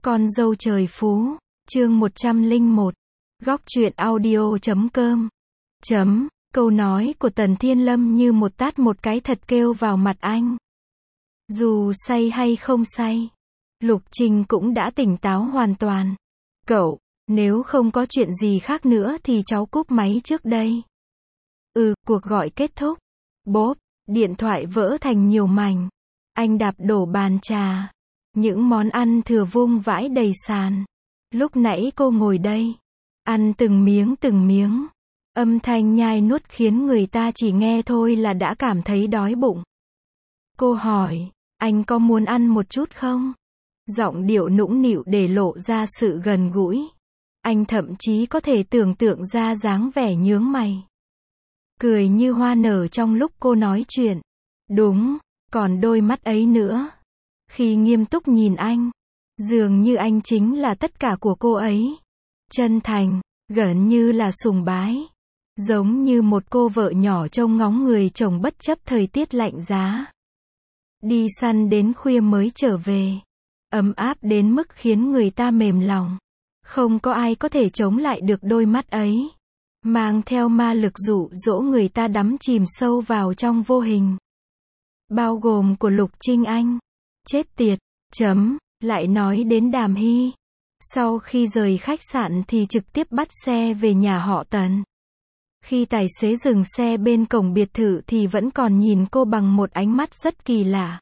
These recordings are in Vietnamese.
Con dâu trời phú, chương 101, góc truyện audio.com. Câu nói của Tần Thiên Lâm như một tát một cái thật kêu vào mặt anh. Dù say hay không say, Lục Trinh cũng đã tỉnh táo hoàn toàn. Cậu, nếu không có chuyện gì khác nữa thì cháu cúp máy trước đây. Cuộc gọi kết thúc. Bốp, điện thoại vỡ thành nhiều mảnh. Anh đạp đổ bàn trà. Những món ăn thừa vung vãi đầy sàn. Lúc nãy cô ngồi đây, ăn từng miếng. Âm thanh nhai nuốt khiến người ta chỉ nghe thôi là đã cảm thấy đói bụng. Cô hỏi, anh có muốn ăn một chút không? Giọng điệu nũng nịu để lộ ra sự gần gũi. Anh thậm chí có thể tưởng tượng ra dáng vẻ nhướng mày. Cười như hoa nở trong lúc cô nói chuyện. Đúng, còn đôi mắt ấy nữa. Khi nghiêm túc nhìn anh, dường như anh chính là tất cả của cô ấy. Chân thành, gần như là sùng bái. Giống như một cô vợ nhỏ trông ngóng người chồng bất chấp thời tiết lạnh giá. Đi săn đến khuya mới trở về. Ấm áp đến mức khiến người ta mềm lòng. Không có ai có thể chống lại được đôi mắt ấy. Mang theo ma lực dụ dỗ người ta đắm chìm sâu vào trong vô hình. Bao gồm của Lục Trinh Anh. Chết tiệt, lại nói đến Đàm Hy. Sau khi rời khách sạn thì trực tiếp bắt xe về nhà họ Tần. Khi tài xế dừng xe bên cổng biệt thự thì vẫn còn nhìn cô bằng một ánh mắt rất kỳ lạ.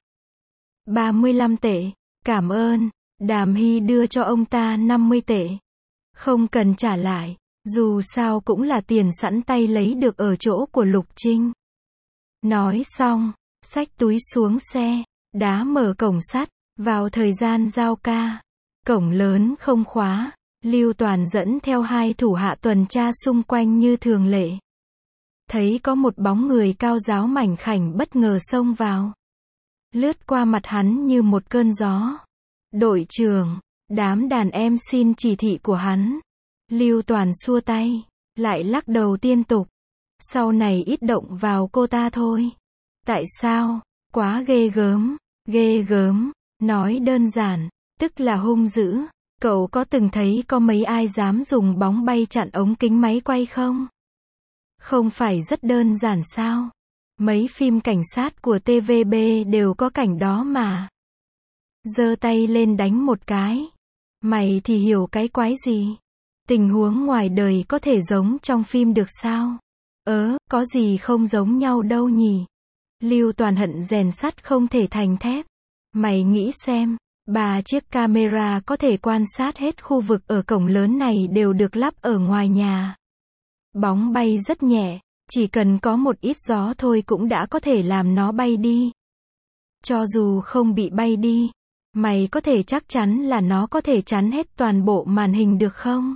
35 tệ, cảm ơn. Đàm Hy đưa cho ông ta 50 tệ. Không cần trả lại, dù sao cũng là tiền sẵn tay lấy được ở chỗ của Lục Trinh. Nói xong, xách túi xuống xe, đá mở cổng sắt. Vào thời gian giao ca, cổng lớn không khóa, Lưu Toàn dẫn theo hai thủ hạ tuần tra xung quanh như thường lệ. Thấy có một bóng người cao ráo mảnh khảnh bất ngờ xông vào. Lướt qua mặt hắn như một cơn gió. Đội trưởng, đám đàn em xin chỉ thị của hắn. Lưu Toàn xua tay, lại lắc đầu liên tục. Sau này ít động vào cô ta thôi. Tại sao? Quá ghê gớm. Nói đơn giản, tức là hung dữ. Cậu có từng thấy có mấy ai dám dùng bóng bay chặn ống kính máy quay không? Không phải rất đơn giản sao? Mấy phim cảnh sát của TVB đều có cảnh đó mà. Giơ tay lên đánh một cái. Mày thì hiểu cái quái gì? Tình huống ngoài đời có thể giống trong phim được sao? Có gì không giống nhau đâu nhỉ? Lưu Toàn hận rèn sắt không thể thành thép. Mày nghĩ xem, 3 chiếc camera có thể quan sát hết khu vực ở cổng lớn này đều được lắp ở ngoài nhà. Bóng bay rất nhẹ, chỉ cần có một ít gió thôi cũng đã có thể làm nó bay đi. Cho dù không bị bay đi, mày có thể chắc chắn là nó có thể chắn hết toàn bộ màn hình được không?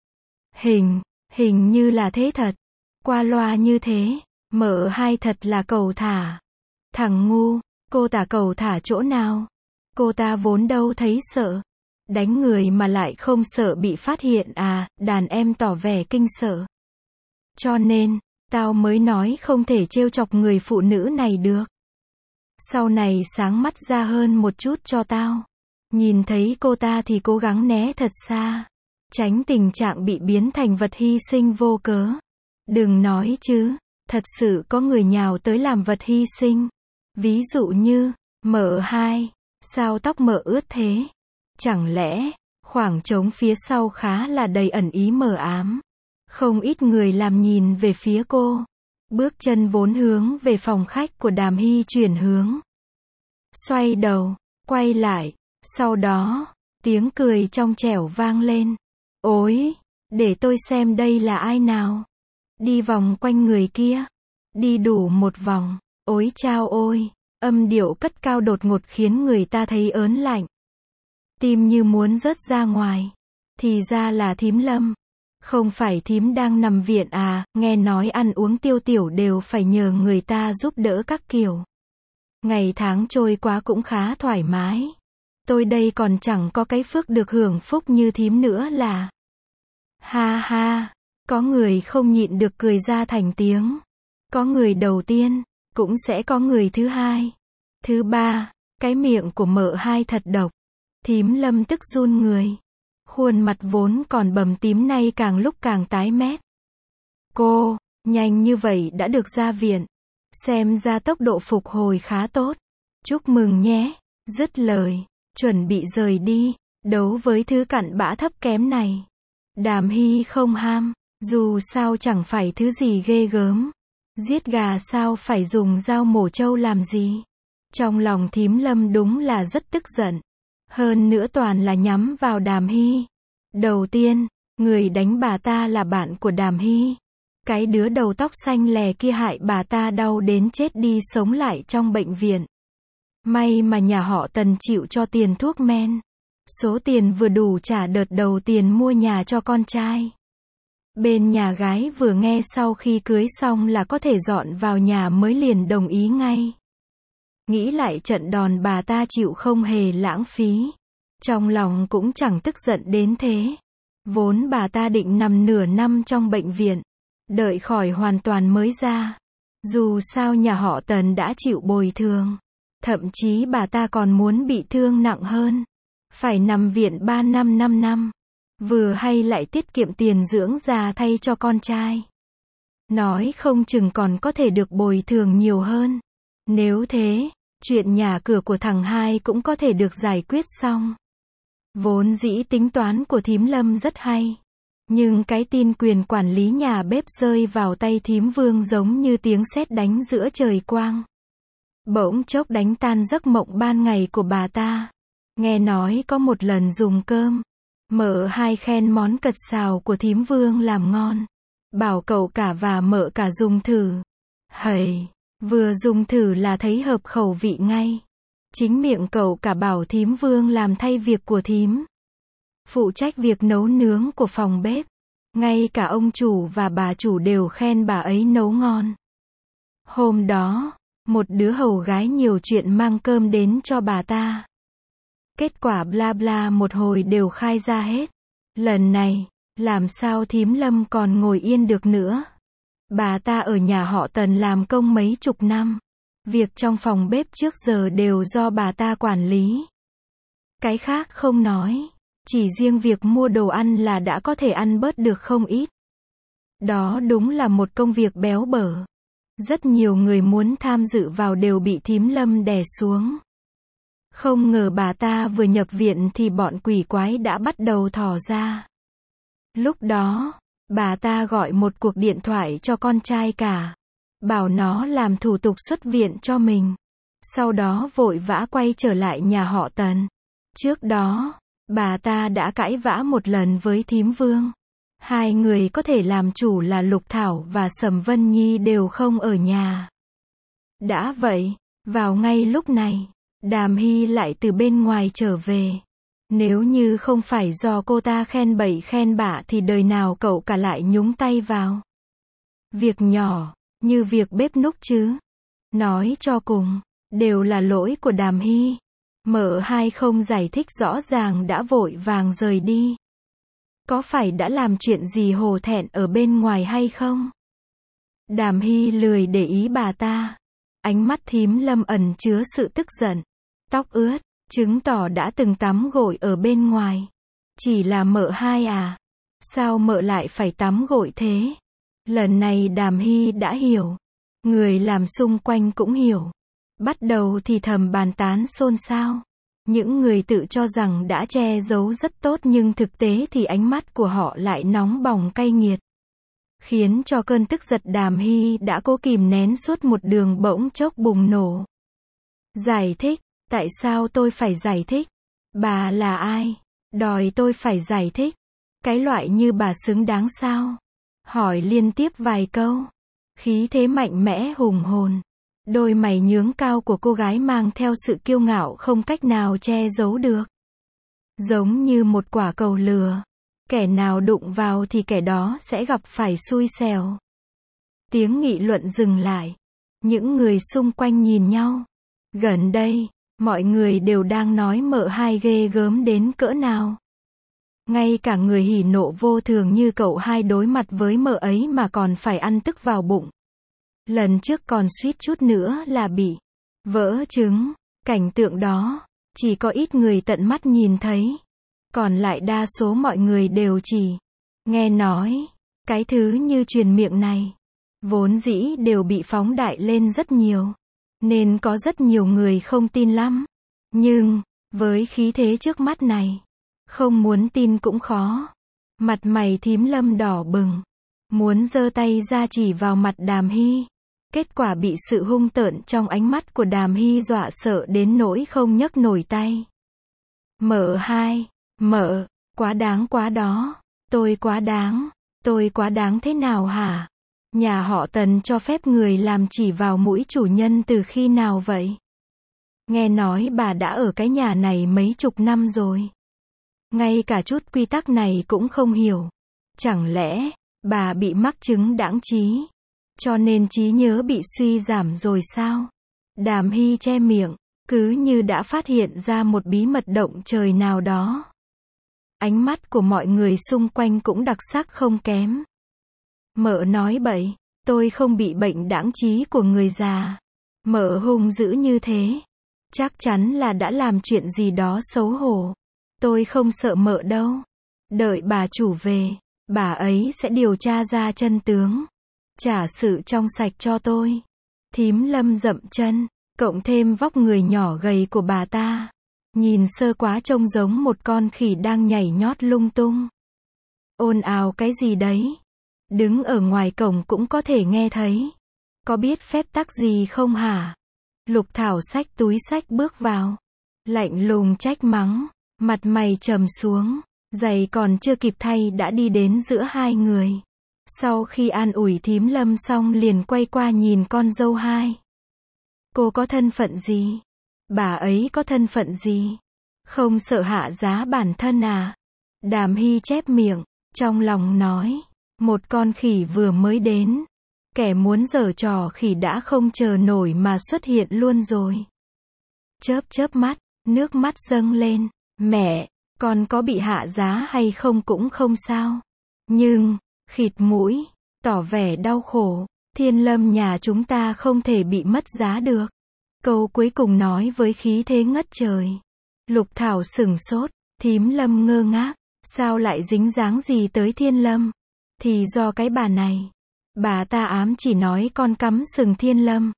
Hình như là thế thật. Qua loa như thế, mợ hai thật là cầu thả. Thằng ngu, cô ta cầu thả chỗ nào? Cô ta vốn đâu thấy sợ. Đánh người mà lại không sợ bị phát hiện à? Đàn em tỏ vẻ kinh sợ. Cho nên, tao mới nói không thể trêu chọc người phụ nữ này được. Sau này sáng mắt ra hơn một chút cho tao. Nhìn thấy cô ta thì cố gắng né thật xa. Tránh tình trạng bị biến thành vật hy sinh vô cớ. Đừng nói chứ, thật sự có người nhào tới làm vật hy sinh. Ví dụ như, mợ hai, sao tóc mợ ướt thế? Chẳng lẽ, khoảng trống phía sau khá là đầy ẩn ý mờ ám. Không ít người làm nhìn về phía cô. Bước chân vốn hướng về phòng khách của Đàm Hy chuyển hướng. Xoay đầu, quay lại, sau đó, tiếng cười trong trẻo vang lên. Ôi, để tôi xem đây là ai nào. Đi vòng quanh người kia. Đi đủ một vòng. Ôi chao ôi, âm điệu cất cao đột ngột khiến người ta thấy ớn lạnh. Tim như muốn rớt ra ngoài. Thì ra là thím Lâm. Không phải thím đang nằm viện à? Nghe nói ăn uống tiêu tiểu đều phải nhờ người ta giúp đỡ các kiểu. Ngày tháng trôi qua cũng khá thoải mái. Tôi đây còn chẳng có cái phước được hưởng phúc như thím nữa là. Ha ha, có người không nhịn được cười ra thành tiếng. Có người đầu tiên, cũng sẽ có người thứ hai, thứ ba. Cái miệng của mợ hai thật độc. Thím Lâm tức run người. Khuôn mặt vốn còn bầm tím nay càng lúc càng tái mét. Cô, nhanh như vậy đã được ra viện. Xem ra tốc độ phục hồi khá tốt. Chúc mừng nhé. Dứt lời, chuẩn bị rời đi, đấu với thứ cặn bã thấp kém này. Đàm Hy không ham, dù sao chẳng phải thứ gì ghê gớm. Giết gà sao phải dùng dao mổ trâu làm gì. Trong lòng thím Lâm đúng là rất tức giận. Hơn nữa toàn là nhắm vào Đàm Hy. Đầu tiên, người đánh bà ta là bạn của Đàm Hy. Cái đứa đầu tóc xanh lè kia hại bà ta đau đến chết đi sống lại trong bệnh viện. May mà nhà họ Tần chịu cho tiền thuốc men. Số tiền vừa đủ trả đợt đầu tiền mua nhà cho con trai. Bên nhà gái vừa nghe sau khi cưới xong là có thể dọn vào nhà mới liền đồng ý ngay. Nghĩ lại trận đòn bà ta chịu không hề lãng phí. Trong lòng cũng chẳng tức giận đến thế. Vốn bà ta định nằm nửa năm trong bệnh viện. Đợi khỏi hoàn toàn mới ra. Dù sao nhà họ Tần đã chịu bồi thường. Thậm chí bà ta còn muốn bị thương nặng hơn. Phải nằm viện 3 năm 5 năm. Vừa hay lại tiết kiệm tiền dưỡng già thay cho con trai. Nói không chừng còn có thể được bồi thường nhiều hơn. Nếu thế, chuyện nhà cửa của thằng hai cũng có thể được giải quyết xong. Vốn dĩ tính toán của thím Lâm rất hay. Nhưng cái tin quyền quản lý nhà bếp rơi vào tay thím Vương giống như tiếng sét đánh giữa trời quang. Bỗng chốc đánh tan giấc mộng ban ngày của bà ta. Nghe nói có một lần dùng cơm, mợ hai khen món cật xào của thím Vương làm ngon. Bảo cậu cả và mợ cả dùng thử. Hầy, vừa dùng thử là thấy hợp khẩu vị ngay. Chính miệng cậu cả bảo thím Vương làm thay việc của thím. Phụ trách việc nấu nướng của phòng bếp. Ngay cả ông chủ và bà chủ đều khen bà ấy nấu ngon. Hôm đó, một đứa hầu gái nhiều chuyện mang cơm đến cho bà ta. Kết quả bla bla một hồi đều khai ra hết. Lần này, làm sao thím Lâm còn ngồi yên được nữa. Bà ta ở nhà họ Tần làm công mấy chục năm. Việc trong phòng bếp trước giờ đều do bà ta quản lý. Cái khác không nói. Chỉ riêng việc mua đồ ăn là đã có thể ăn bớt được không ít. Đó đúng là một công việc béo bở. Rất nhiều người muốn tham dự vào đều bị thím Lâm đè xuống. Không ngờ bà ta vừa nhập viện thì bọn quỷ quái đã bắt đầu thò ra. Lúc đó, bà ta gọi một cuộc điện thoại cho con trai cả. Bảo nó làm thủ tục xuất viện cho mình. Sau đó vội vã quay trở lại nhà họ Tần. Trước đó, bà ta đã cãi vã một lần với thím Vương. Hai người có thể làm chủ là Lục Thảo và Sầm Vân Nhi đều không ở nhà. Đã vậy, vào ngay lúc này, Đàm Hy lại từ bên ngoài trở về. Nếu như không phải do cô ta khen bậy khen bạ thì đời nào cậu cả lại nhúng tay vào. Việc nhỏ, như việc bếp núc chứ. Nói cho cùng, đều là lỗi của Đàm Hy. Mợ hai không giải thích rõ ràng đã vội vàng rời đi. Có phải đã làm chuyện gì hổ thẹn ở bên ngoài hay không? Đàm Hy lười để ý bà ta. Ánh mắt thím Lâm ẩn chứa sự tức giận. Tóc ướt, chứng tỏ đã từng tắm gội ở bên ngoài. Chỉ là mợ hai à? Sao mợ lại phải tắm gội thế? Lần này Đàm Hy đã hiểu. Người làm xung quanh cũng hiểu. Bắt đầu thì thầm bàn tán xôn xao. Những người tự cho rằng đã che giấu rất tốt nhưng thực tế thì ánh mắt của họ lại nóng bỏng cay nghiệt. Khiến cho cơn tức giận Đàm Hy đã cố kìm nén suốt một đường bỗng chốc bùng nổ. Giải thích, tại sao tôi phải giải thích? Bà là ai? Đòi tôi phải giải thích. Cái loại như bà xứng đáng sao? Hỏi liên tiếp vài câu. Khí thế mạnh mẽ hùng hồn. Đôi mày nhướng cao của cô gái mang theo sự kiêu ngạo không cách nào che giấu được. Giống như một quả cầu lửa. Kẻ nào đụng vào thì kẻ đó sẽ gặp phải xui xẻo. Tiếng nghị luận dừng lại. Những người xung quanh nhìn nhau. Gần đây, mọi người đều đang nói mợ hai ghê gớm đến cỡ nào. Ngay cả người hỉ nộ vô thường như cậu hai đối mặt với mợ ấy mà còn phải ăn tức vào bụng. Lần trước còn suýt chút nữa là bị vỡ trứng. Cảnh tượng đó, Chỉ có ít người tận mắt nhìn thấy. Còn lại đa số mọi người đều chỉ nghe nói. Cái thứ như truyền miệng này, vốn dĩ đều bị phóng đại lên rất nhiều. Nên có rất nhiều người không tin lắm. Nhưng, với khí thế trước mắt này, không muốn tin cũng khó. Mặt mày Thím Lâm đỏ bừng, muốn giơ tay ra chỉ vào mặt Đàm Hy. Kết quả bị sự hung tợn trong ánh mắt của Đàm Hy dọa sợ đến nỗi không nhấc nổi tay. Mợ hai, mợ, quá đáng quá đó. Tôi quá đáng thế nào hả? Nhà họ Tần cho phép người làm chỉ vào mũi chủ nhân từ khi nào vậy? Nghe nói bà đã ở cái nhà này mấy chục năm rồi. Ngay cả chút quy tắc này cũng không hiểu. Chẳng lẽ, bà bị mắc chứng đãng trí, cho nên trí nhớ bị suy giảm rồi sao? Đàm Hy che miệng, cứ như đã phát hiện ra một bí mật động trời nào đó. Ánh mắt của mọi người xung quanh cũng đặc sắc không kém. Mợ nói bậy, tôi không bị bệnh đãng trí của người già. Mợ hung dữ như thế, chắc chắn là đã làm chuyện gì đó xấu hổ. Tôi không sợ mợ đâu. Đợi bà chủ về, bà ấy sẽ điều tra ra chân tướng, trả sự trong sạch cho tôi. Thím Lâm dậm chân, cộng thêm vóc người nhỏ gầy của bà ta, nhìn sơ quá trông giống một con khỉ đang nhảy nhót lung tung. Ồn ào cái gì đấy? Đứng ở ngoài cổng cũng có thể nghe thấy. Có biết phép tắc gì không hả? Lục Thảo xách túi xách bước vào, lạnh lùng trách mắng, mặt mày trầm xuống, giày còn chưa kịp thay đã đi đến giữa hai người. Sau khi an ủi Thím Lâm xong liền quay qua nhìn con dâu hai. Cô có thân phận gì? Bà ấy có thân phận gì? Không sợ hạ giá bản thân à? Đàm Hy chép miệng, trong lòng nói, một con khỉ vừa mới đến, kẻ muốn giở trò khỉ đã không chờ nổi mà xuất hiện luôn rồi. Chớp chớp mắt, nước mắt dâng lên, mẹ, con có bị hạ giá hay không cũng không sao. Nhưng, khịt mũi, tỏ vẻ đau khổ, Thiên Lâm nhà chúng ta không thể bị mất giá được. Câu cuối cùng nói với khí thế ngất trời. Lục Thảo sửng sốt, Thím Lâm ngơ ngác, sao lại dính dáng gì tới Thiên Lâm? Thì do cái bà này. Bà ta ám chỉ nói con cắm sừng Thiên Lâm.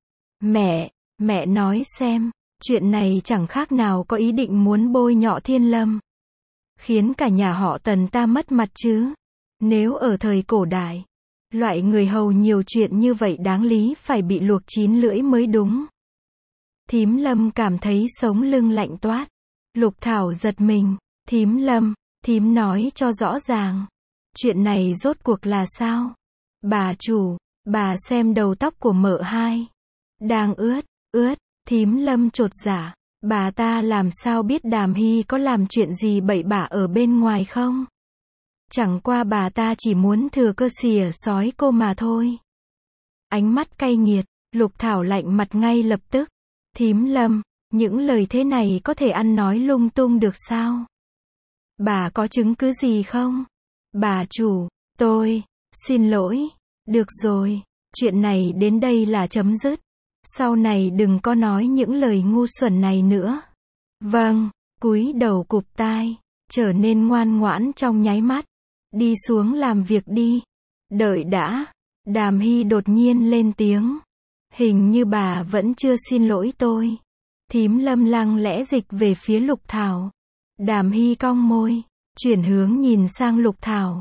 Mẹ nói xem, chuyện này chẳng khác nào có ý định muốn bôi nhọ Thiên Lâm. Khiến cả nhà họ Tần ta mất mặt chứ. Nếu ở thời cổ đại, loại người hầu nhiều chuyện như vậy đáng lý phải bị luộc chín lưỡi mới đúng. Thím Lâm cảm thấy sống lưng lạnh toát. Lục Thảo giật mình, Thím Lâm, thím nói cho rõ ràng. Chuyện này rốt cuộc là sao? Bà chủ, bà xem đầu tóc của mợ hai. Đang ướt, Thím Lâm chột dạ. Bà ta làm sao biết Đàm Hy có làm chuyện gì bậy bạ ở bên ngoài không? Chẳng qua bà ta chỉ muốn thừa cơ xỉa xói cô mà thôi. Ánh mắt cay nghiệt, Lục Thảo lạnh mặt ngay lập tức. Thím Lâm, những lời thế này có thể ăn nói lung tung được sao? Bà có chứng cứ gì không? Bà chủ, tôi xin lỗi. Được rồi, chuyện này đến đây là chấm dứt. Sau này đừng có nói những lời ngu xuẩn này nữa. Vâng, cúi đầu cụp tai, trở nên ngoan ngoãn trong nháy mắt. Đi xuống làm việc đi. Đợi đã. Đàm Hy đột nhiên lên tiếng. Hình như bà vẫn chưa xin lỗi tôi. Thím Lâm lặng lẽ dịch về phía Lục Thảo. Đàm Hy cong môi, chuyển hướng nhìn sang Lục Thảo.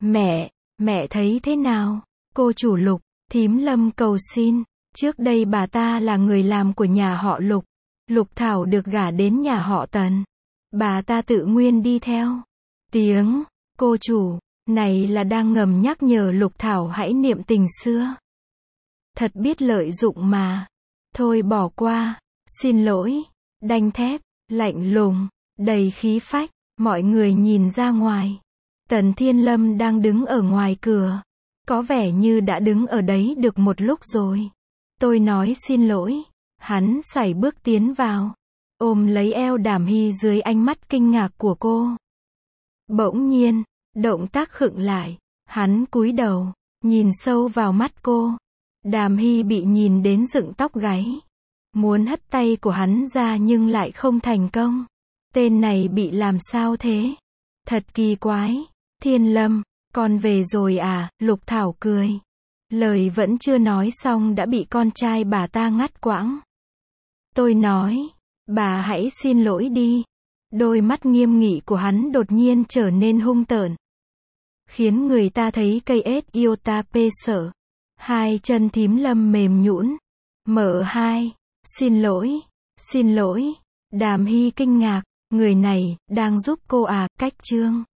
Mẹ thấy thế nào? Cô chủ Lục, Thím Lâm cầu xin. Trước đây bà ta là người làm của nhà họ Lục. Lục Thảo được gả đến nhà họ Tần. Bà ta tự nguyên đi theo. Tiếng, cô chủ, này là đang ngầm nhắc nhở Lục Thảo hãy niệm tình xưa. Thật biết lợi dụng mà. Thôi bỏ qua, xin lỗi, đanh thép, lạnh lùng, đầy khí phách. Mọi người nhìn ra ngoài. Tần Thiên Lâm đang đứng ở ngoài cửa. Có vẻ như đã đứng ở đấy được một lúc rồi. Tôi nói xin lỗi. Hắn sải bước tiến vào, ôm lấy eo Đàm Hy dưới ánh mắt kinh ngạc của cô. Bỗng nhiên, động tác khựng lại. Hắn cúi đầu, nhìn sâu vào mắt cô. Đàm Hy bị nhìn đến dựng tóc gáy. Muốn hất tay của hắn ra nhưng lại không thành công. Tên này bị làm sao thế? Thật kỳ quái. Thiên Lâm, con về rồi à? Lục Thảo cười. Lời vẫn chưa nói xong đã bị con trai bà ta ngắt quãng. Tôi nói, bà hãy xin lỗi đi. Đôi mắt nghiêm nghị của hắn đột nhiên trở nên hung tợn, khiến người ta thấy cây ết iota pê sợ. Hai chân Thím Lâm mềm nhũn. Mợ hai, xin lỗi, xin lỗi. Đàm Hy kinh ngạc, người này đang giúp cô à? Cách Trương